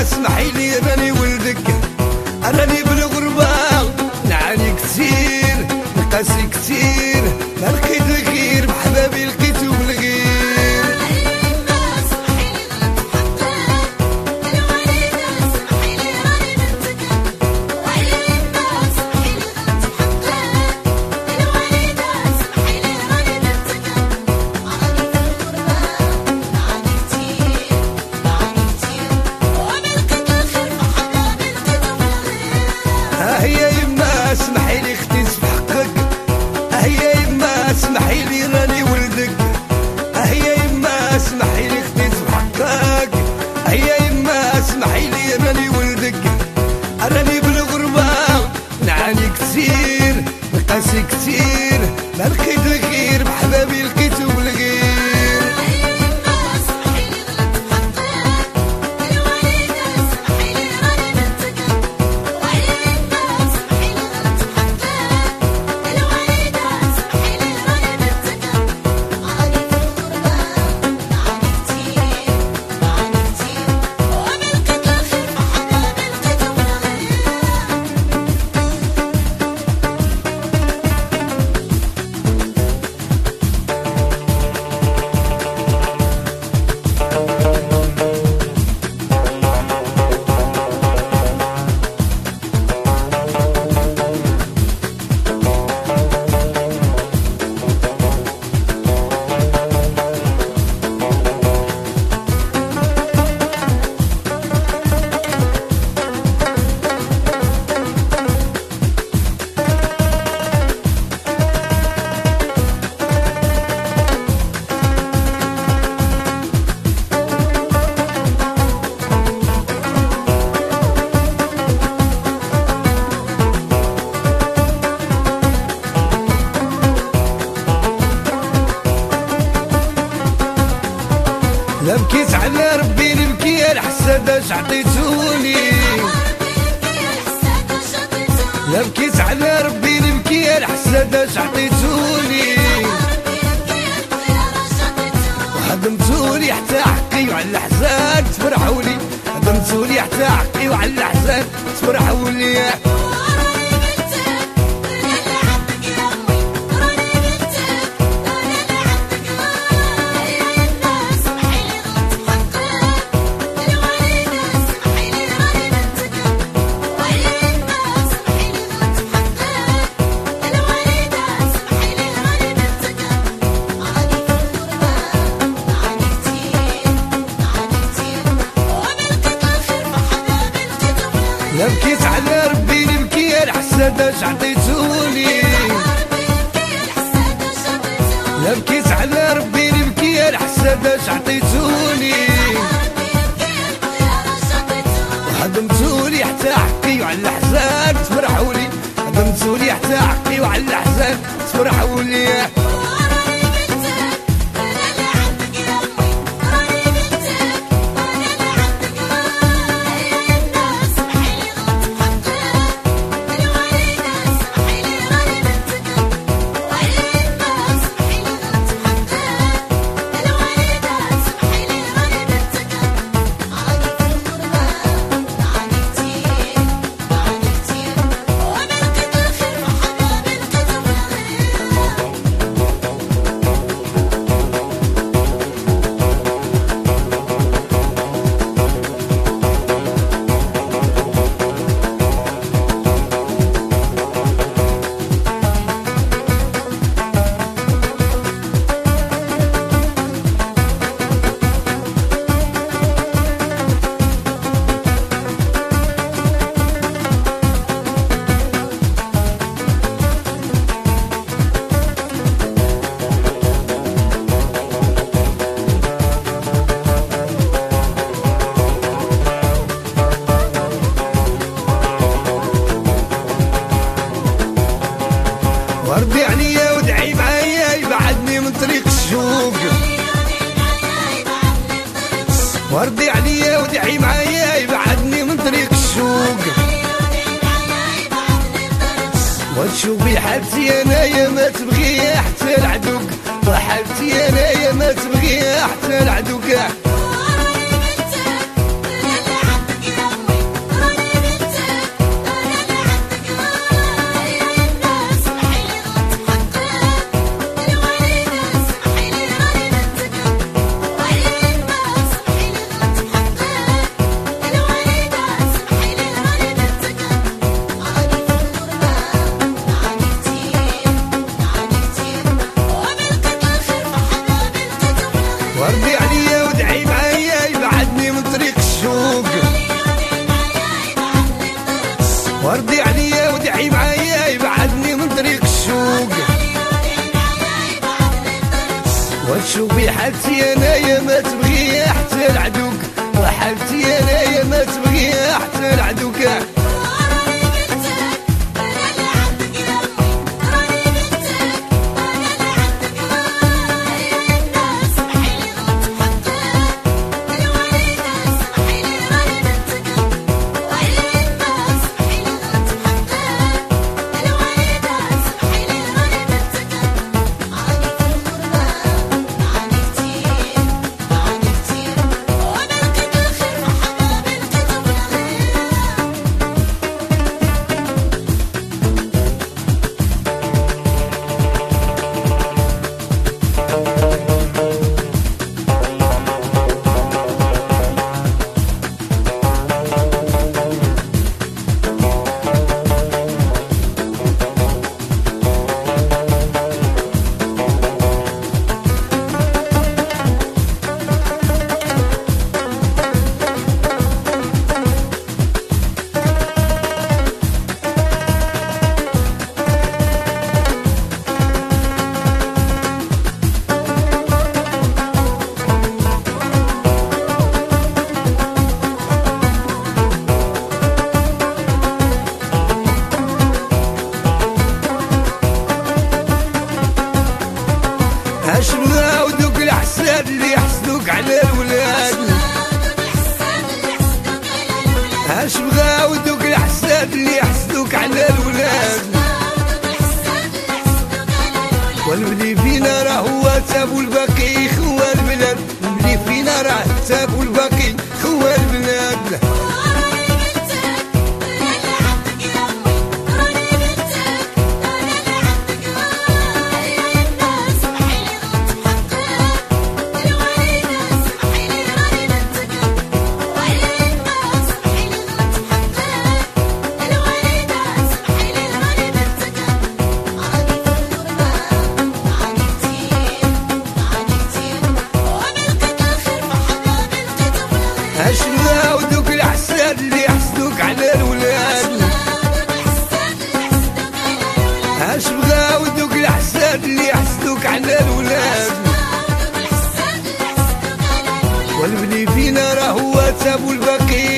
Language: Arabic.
اسمحي لي راني ولدك، راني بالغربة نعاني كتير، نقاسي كتير، ما لقيت الخير بحبابي لقيتو بالغير. هيا يما اسمحي لي اختي بحقك، هيا يما اسمحي لي راني ولدك، هيا يما اسمحي لي اختي بحقك، هيا يما اسمحي لي راني ولدك، راني بالغربة نعاني كتير، نقاسي كتير، ما لقيت الخير بحبابي لقيتو بالغير. لا بكيت على ربي نبكي على حساداش عطيتوني، لا بكيت على ربي نبكي على حساداش عطيتوني، وهضمتولي حتى حقي وعلى الحزان تفرحولي، هضمتولي حتى حقي وعلى الحزان تفرحولي. لا بكيت على ربي نبكي على حساداش عطيتوني، لا بكيت على ربي نبكي على حساداش عطيتوني، وهضمتولي حتى حقي وعلى الحزان تفرحولي، هضمتولي حتى حقي وعلى الحزان تفرحولي. وردي عليا ودعي معايا يبعدني من طريق الشوق، وردي عليا ودعي معايا يبعدني من طريق الشوق، وتشوفي حالتي انايا ما تبغي حتى العدو، وحالتي انايا ما تبغي حتى العدو كاع. وردي عليا ودعي معايا يبعدني من طريق الشوق وتشوفي حالتي انايا ما تبغي حتى العدوك وحالتي انايا ما تبغي حتى العدوك اش بغاو دوك الحساد اللي يحسدوك على الولاد اش بغاو دوك الحساد اللي يحسدوك على الولاد والبلي فينا راه هو تاب والباقي خوا البلاد البلي فينا راه تاب والباقي خوا البلاد اش بغاو دوك الحساد اللي يحسدوك على الولاد اش بغاو دوك الحساد اللي يحسدوك على الولاد والبلي فينا راه هو تاب والباقي